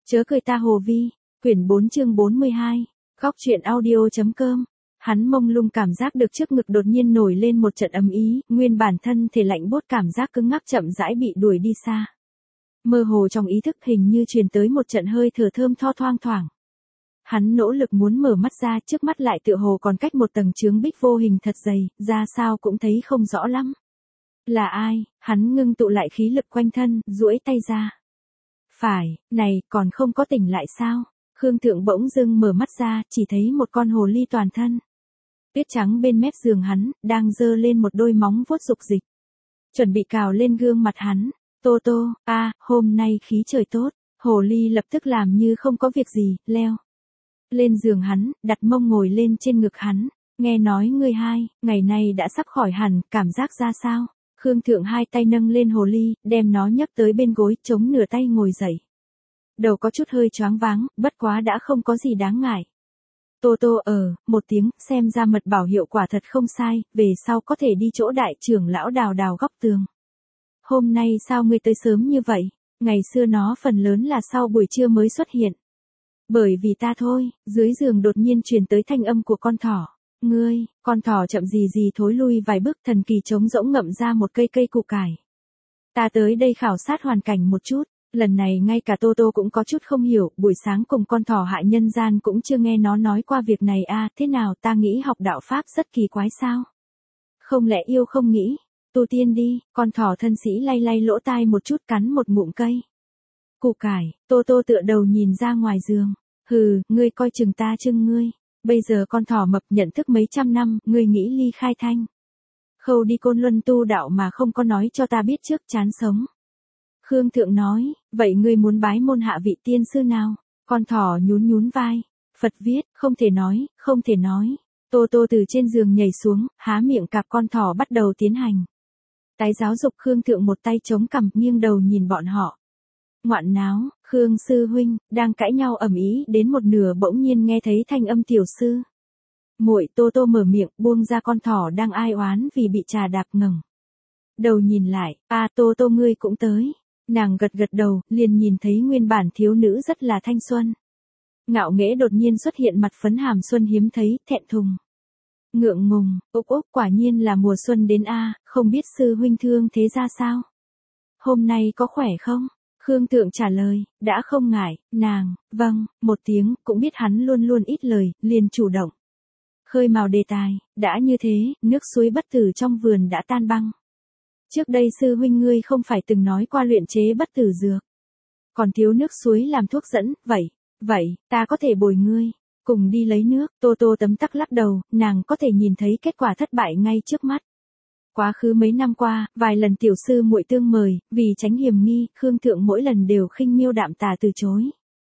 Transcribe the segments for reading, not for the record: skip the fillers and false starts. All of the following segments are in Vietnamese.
Chớ cười ta Hồ Vi, quyển 4 chương 42, góc truyện audio.com. Hắn mông lung cảm giác được trước ngực đột nhiên nổi lên một trận ấm ý, nguyên bản thân thể lạnh buốt cảm giác cứng ngắc chậm rãi bị đuổi đi xa. Mơ hồ trong ý thức hình như truyền tới một trận hơi thở thơm tho thoang thoảng. Hắn nỗ lực muốn mở mắt ra, trước mắt lại tựa hồ còn cách một tầng chướng bích vô hình thật dày, ra sao cũng thấy không rõ lắm. Là ai? Hắn ngưng tụ lại khí lực quanh thân, duỗi tay ra. Phải, này, còn không có tỉnh lại sao? Khương Thượng bỗng dưng mở mắt ra, chỉ thấy một con hồ ly toàn thân. Tuyết trắng bên mép giường hắn, đang giơ lên một đôi móng vuốt dục dịch. Chuẩn bị cào lên gương mặt hắn. Tô Tô, hôm nay khí trời tốt. Hồ ly lập tức làm như không có việc gì, leo lên giường hắn, đặt mông ngồi lên trên ngực hắn. Nghe nói ngươi ngày nay đã sắp khỏi hẳn, cảm giác ra sao? Khương Thượng hai tay nâng lên hồ ly, đem nó nhấc tới bên gối, chống nửa tay ngồi dậy. Đầu có chút hơi choáng váng, bất quá đã không có gì đáng ngại. Tô Tô một tiếng, xem ra mật bảo hiệu quả thật không sai, về sau có thể đi chỗ đại trưởng lão Đào Đào góc tường. Hôm nay sao ngươi tới sớm như vậy? Ngày xưa nó phần lớn là sau buổi trưa mới xuất hiện. Bởi vì ta thôi. Dưới giường đột nhiên truyền tới thanh âm của con thỏ. Con thỏ chậm gì thối lui vài bước, thần kỳ trống rỗng ngậm ra một cây củ cải. Ta tới đây khảo sát hoàn cảnh một chút. Lần này ngay cả Tô Tô cũng có chút không hiểu, buổi sáng cùng con thỏ hại nhân gian cũng chưa nghe nó nói qua việc này thế nào, ta nghĩ học đạo Pháp rất kỳ quái sao? Không lẽ yêu không nghĩ, tu tiên đi. Con thỏ thân sĩ lay lỗ tai một chút, cắn một ngụm cây củ cải. Tô Tô tựa đầu nhìn ra ngoài giường. Hừ, ngươi coi chừng ta chưng ngươi. Bây giờ con thỏ mập nhận thức mấy trăm năm, ngươi nghĩ ly khai thanh khâu đi Côn Luân tu đạo mà không có nói cho ta biết trước, chán sống. Khương Thượng nói, vậy ngươi muốn bái môn hạ vị tiên sư nào? Con thỏ nhún vai. Phật viết, không thể nói. Tô Tô từ trên giường nhảy xuống, há miệng cạp con thỏ bắt đầu tiến hành tái giáo dục. Khương Thượng một tay chống cằm, nghiêng đầu nhìn bọn họ. Ngoạn náo, Khương sư huynh, đang cãi nhau ầm ĩ đến một nửa bỗng nhiên nghe thấy thanh âm tiểu sư muội. Tô Tô mở miệng, buông ra con thỏ đang ai oán vì bị trà đạp, ngẩng đầu nhìn lại. Tô Tô ngươi cũng tới. Nàng gật đầu, liền nhìn thấy nguyên bản thiếu nữ rất là thanh xuân. Ngạo nghễ đột nhiên xuất hiện mặt phấn hàm xuân hiếm thấy, thẹn thùng. Ngượng ngùng, quả nhiên là mùa xuân đến không biết sư huynh thương thế ra sao? Hôm nay có khỏe không? Khương Thượng trả lời, đã không ngại. Nàng, vâng, một tiếng, cũng biết hắn luôn ít lời, liền chủ động khơi mào đề tài. Đã như thế, nước suối bất tử trong vườn đã tan băng. Trước đây sư huynh ngươi không phải từng nói qua luyện chế bất tử dược, còn thiếu nước suối làm thuốc dẫn, vậy, ta có thể bồi ngươi cùng đi lấy nước. Tô Tô tấm tắc lắc đầu, nàng có thể nhìn thấy kết quả thất bại ngay trước mắt. Quá khứ mấy năm qua, vài lần tiểu sư muội tương mời, vì tránh hiểm nghi, Khương Thượng mỗi lần đều khinh miêu đạm tà từ chối.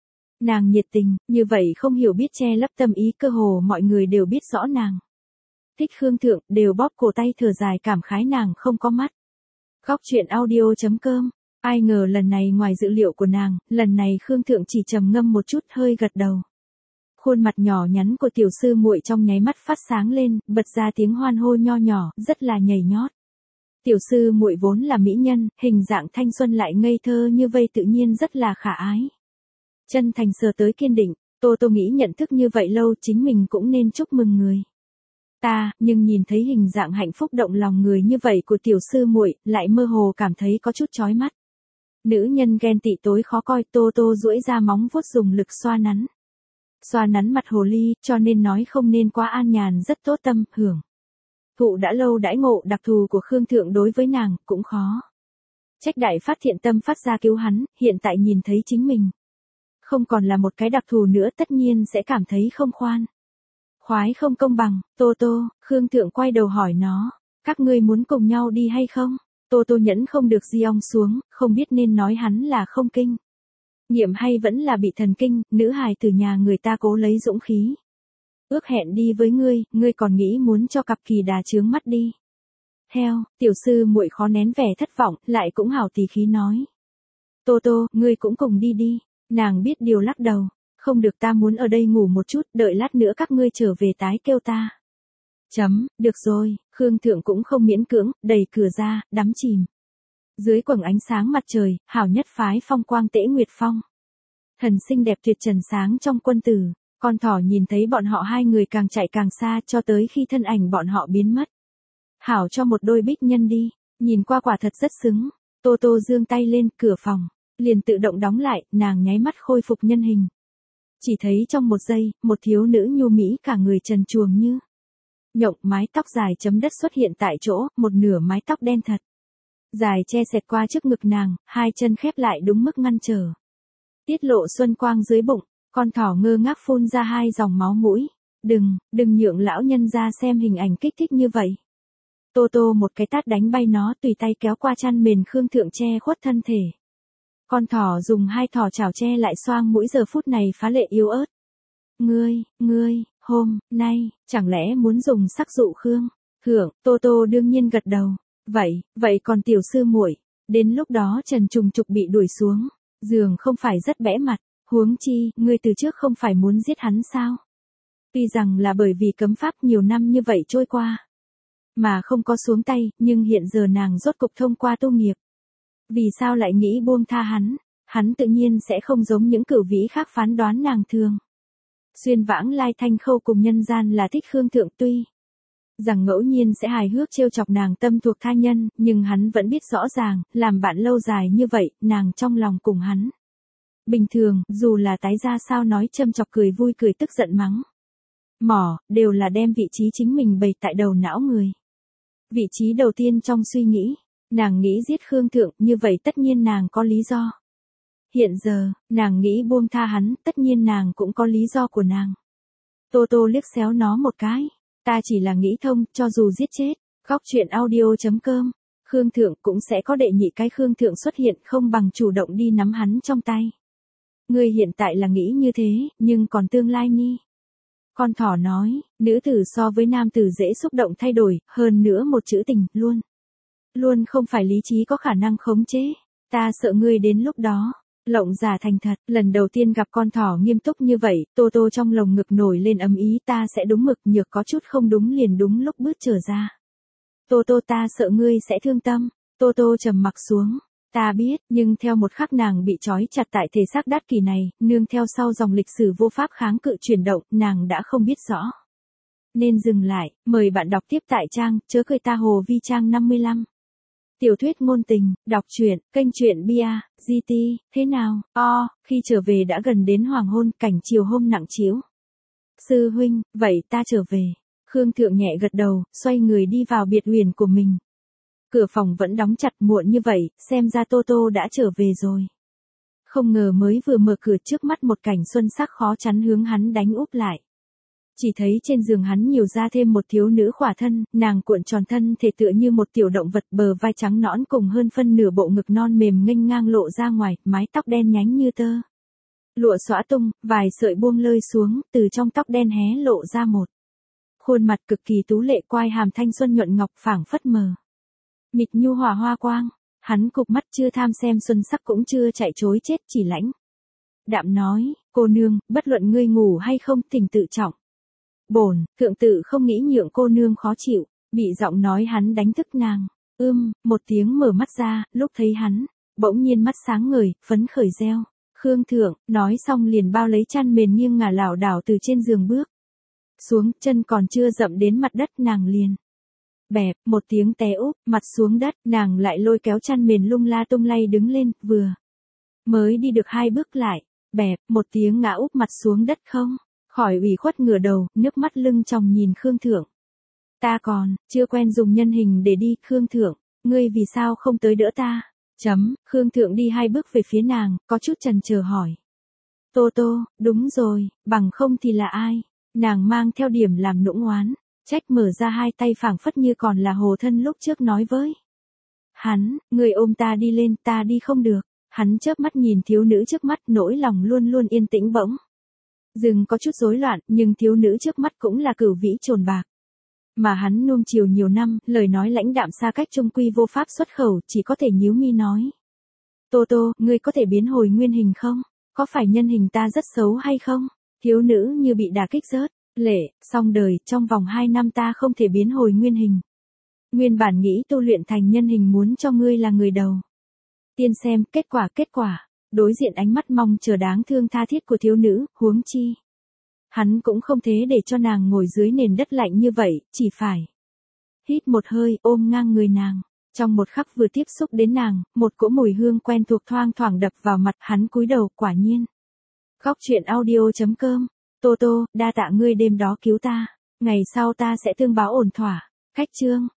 Nàng nhiệt tình, như vậy không hiểu biết che lấp tâm ý, cơ hồ mọi người đều biết rõ nàng thích Khương Thượng, đều bóp cổ tay thở dài cảm khái nàng không có mắt. Góc truyện audio.com. Ai ngờ lần này ngoài dự liệu của nàng, lần này Khương Thượng chỉ trầm ngâm một chút, hơi gật đầu. Khuôn mặt nhỏ nhắn của tiểu sư muội trong nháy mắt phát sáng lên, bật ra tiếng hoan hô nho nhỏ, rất là nhảy nhót. Tiểu sư muội vốn là mỹ nhân, hình dạng thanh xuân lại ngây thơ như vây, tự nhiên rất là khả ái. Chân thành sờ tới kiên định. Tô Tô nghĩ nhận thức như vậy lâu, chính mình cũng nên chúc mừng người nhưng nhìn thấy hình dạng hạnh phúc động lòng người như vậy của tiểu sư muội, lại mơ hồ cảm thấy có chút chói mắt. Nữ nhân ghen tị tối khó coi. Tô Tô duỗi ra móng vuốt dùng lực xoa nắn mặt hồ ly, cho nên nói không nên quá an nhàn, rất tốt tâm hưởng thụ đã lâu đãi ngộ đặc thù của Khương Thượng đối với nàng, cũng khó trách đại phát thiện tâm phát ra cứu hắn, hiện tại nhìn thấy chính mình không còn là một cái đặc thù nữa, tất nhiên sẽ cảm thấy không khoái không công bằng. Tô Tô, Khương Thượng quay đầu hỏi nó, các ngươi muốn cùng nhau đi hay không? Tô Tô nhẫn không được di ong xuống, không biết nên nói hắn là không kinh nghiệm hay vẫn là bị thần kinh. Nữ hài từ nhà người ta cố lấy dũng khí ước hẹn đi với ngươi còn nghĩ muốn cho cặp kỳ đà chướng mắt đi. Tiểu sư muội khó nén vẻ thất vọng, lại cũng hảo tỉ khí nói. Tô Tô, ngươi cũng cùng đi. Nàng biết điều lắc đầu. Không được, ta muốn ở đây ngủ một chút, đợi lát nữa các ngươi trở về tái kêu ta. Được rồi. Khương Thượng cũng không miễn cưỡng, đẩy cửa ra, đắm chìm dưới quầng ánh sáng mặt trời, hảo nhất phái phong quang Tễ Nguyệt Phong. Thần xinh đẹp tuyệt trần sáng trong quân tử, con thỏ nhìn thấy bọn họ hai người càng chạy càng xa cho tới khi thân ảnh bọn họ biến mất. Hảo cho một đôi bích nhân đi, nhìn qua quả thật rất xứng. Tô Tô giương tay lên, cửa phòng liền tự động đóng lại, nàng nháy mắt khôi phục nhân hình. Chỉ thấy trong một giây, một thiếu nữ nhu mỹ cả người trần truồng như nhộng, mái tóc dài chấm đất xuất hiện tại chỗ, một nửa mái tóc đen thật dài che xẹt qua trước ngực nàng, hai chân khép lại đúng mức ngăn trở tiết lộ xuân quang dưới bụng. Con thỏ ngơ ngác phun ra hai dòng máu mũi. Đừng nhượng lão nhân ra xem hình ảnh kích thích như vậy. Tô Tô một cái tát đánh bay nó, tùy tay kéo qua chăn mền Khương Thượng che khuất thân thể. Con thỏ dùng hai thỏ chảo che lại xoang mũi giờ phút này phá lệ yếu ớt. Ngươi, hôm nay, chẳng lẽ muốn dùng sắc dụ Khương Thượng? Tô Tô đương nhiên gật đầu. Vậy còn tiểu sư muội, đến lúc đó Trần Trùng Trục bị đuổi xuống giường không phải rất bẽ mặt, huống chi, ngươi từ trước không phải muốn giết hắn sao? Tuy rằng là bởi vì cấm pháp nhiều năm như vậy trôi qua, mà không có xuống tay, nhưng hiện giờ nàng rốt cục thông qua tu nghiệp. Vì sao lại nghĩ buông tha hắn? Hắn tự nhiên sẽ không giống những cửu vĩ khác phán đoán nàng thường. Xuyên vãng lai thanh khâu cùng nhân gian là thích Khương Thượng, tuy rằng ngẫu nhiên sẽ hài hước trêu chọc nàng tâm thuộc tha nhân, nhưng hắn vẫn biết rõ ràng, làm bạn lâu dài như vậy, nàng trong lòng cùng hắn. Bình thường, dù là tái ra sao nói châm chọc cười vui cười tức giận mắng mỏ, đều là đem vị trí chính mình bày tại đầu não người. Vị trí đầu tiên trong suy nghĩ, nàng nghĩ giết Khương Thượng, như vậy tất nhiên nàng có lý do. Hiện giờ, nàng nghĩ buông tha hắn, tất nhiên nàng cũng có lý do của nàng. Tô Tô liếc xéo nó một cái. Ta chỉ là nghĩ thông, cho dù giết chết. Góc truyện audio.com. Khương Thượng cũng sẽ có đệ nhị cái Khương Thượng xuất hiện, không bằng chủ động đi nắm hắn trong tay. Ngươi hiện tại là nghĩ như thế, nhưng còn tương lai ni. Con thỏ nói, nữ tử so với nam tử dễ xúc động thay đổi, hơn nữa một chữ tình, luôn không phải lý trí có khả năng khống chế. Ta sợ ngươi đến lúc đó lộng giả thành thật. Lần đầu tiên gặp con thỏ nghiêm túc như vậy, Tô Tô trong lồng ngực nổi lên ấm ý, ta sẽ đúng mực, nhược có chút không đúng liền đúng lúc bước trở ra. Tô Tô, ta sợ ngươi sẽ thương tâm. Tô Tô trầm mặc xuống. Ta biết, nhưng theo một khắc nàng bị trói chặt tại thể xác đát kỳ này, nương theo sau dòng lịch sử vô pháp kháng cự chuyển động, nàng đã không biết rõ. Nên dừng lại, mời bạn đọc tiếp tại trang, chớ cười ta Hồ Vi trang 55. Tiểu thuyết ngôn tình, đọc truyện, kênh truyện Bia, GT, thế nào? Khi trở về đã gần đến hoàng hôn, cảnh chiều hôm nặng chiếu. Sư huynh, vậy ta trở về. Khương Thượng nhẹ gật đầu, xoay người đi vào biệt huyền của mình. Cửa phòng vẫn đóng chặt, muộn như vậy, xem ra Tô Tô đã trở về rồi. Không ngờ mới vừa mở cửa trước mắt một cảnh xuân sắc khó chắn hướng hắn đánh úp lại. Chỉ thấy trên giường hắn nhiều ra thêm một thiếu nữ khỏa thân, nàng cuộn tròn thân thể tựa như một tiểu động vật, bờ vai trắng nõn cùng hơn phân nửa bộ ngực non mềm nghênh ngang lộ ra ngoài, mái tóc đen nhánh như tơ lụa xõa tung, vài sợi buông lơi xuống, từ trong tóc đen hé lộ ra một khuôn mặt cực kỳ tú lệ, quai hàm thanh xuân nhuận ngọc phảng phất mờ mịt nhu hòa hoa quang. Hắn cụp mắt, chưa tham xem xuân sắc cũng chưa chạy chối chết, chỉ lãnh đạm nói, cô nương, bất luận ngươi ngủ hay không, tình tự trọng. Bổn thượng tự không nghĩ nhượng cô nương khó chịu. Bị giọng nói hắn đánh thức nàng. Một tiếng mở mắt ra, lúc thấy hắn, bỗng nhiên mắt sáng ngời, phấn khởi reo. Khương Thượng, nói xong liền bao lấy chăn mền nghiêng ngả lảo đảo từ trên giường bước xuống, chân còn chưa dậm đến mặt đất, nàng liền bẹp một tiếng té úp mặt xuống đất, nàng lại lôi kéo chăn mền lung la tung lay đứng lên, vừa mới đi được hai bước lại bẹp một tiếng ngã úp mặt xuống đất, không khỏi ủy khuất ngửa đầu, nước mắt lưng tròng nhìn Khương Thượng. Ta còn chưa quen dùng nhân hình để đi. Khương Thượng, ngươi vì sao không tới đỡ ta? Khương Thượng đi hai bước về phía nàng, có chút chần chờ hỏi. Tô Tô, đúng rồi, bằng không thì là ai? Nàng mang theo điểm làm nũng oán, trách, mở ra hai tay phảng phất như còn là hồ thân lúc trước nói với hắn, người ôm ta đi lên, ta đi không được. Hắn chớp mắt nhìn thiếu nữ trước mắt, nỗi lòng luôn luôn yên tĩnh bỗng dừng có chút rối loạn, nhưng thiếu nữ trước mắt cũng là cửu vĩ trồn bạc. Mà hắn nuông chiều nhiều năm, lời nói lãnh đạm xa cách trung quy vô pháp xuất khẩu, chỉ có thể nhíu mi nói. Tô Tô, ngươi có thể biến hồi nguyên hình không? Có phải nhân hình ta rất xấu hay không? Thiếu nữ như bị đả kích rớt lệ, xong đời, trong vòng 2 năm ta không thể biến hồi nguyên hình. Nguyên bản nghĩ tu luyện thành nhân hình muốn cho ngươi là người đầu tiên xem, kết quả. Đối diện ánh mắt mong chờ đáng thương tha thiết của thiếu nữ, huống chi. Hắn cũng không thế để cho nàng ngồi dưới nền đất lạnh như vậy, chỉ phải. Hít một hơi, ôm ngang người nàng. Trong một khắc vừa tiếp xúc đến nàng, một cỗ mùi hương quen thuộc thoang thoảng đập vào mặt, hắn cúi đầu, quả nhiên. Khóc chuyện audio.com. Tô Tô, đa tạ ngươi đêm đó cứu ta. Ngày sau ta sẽ tương báo ổn thỏa. Cách chương.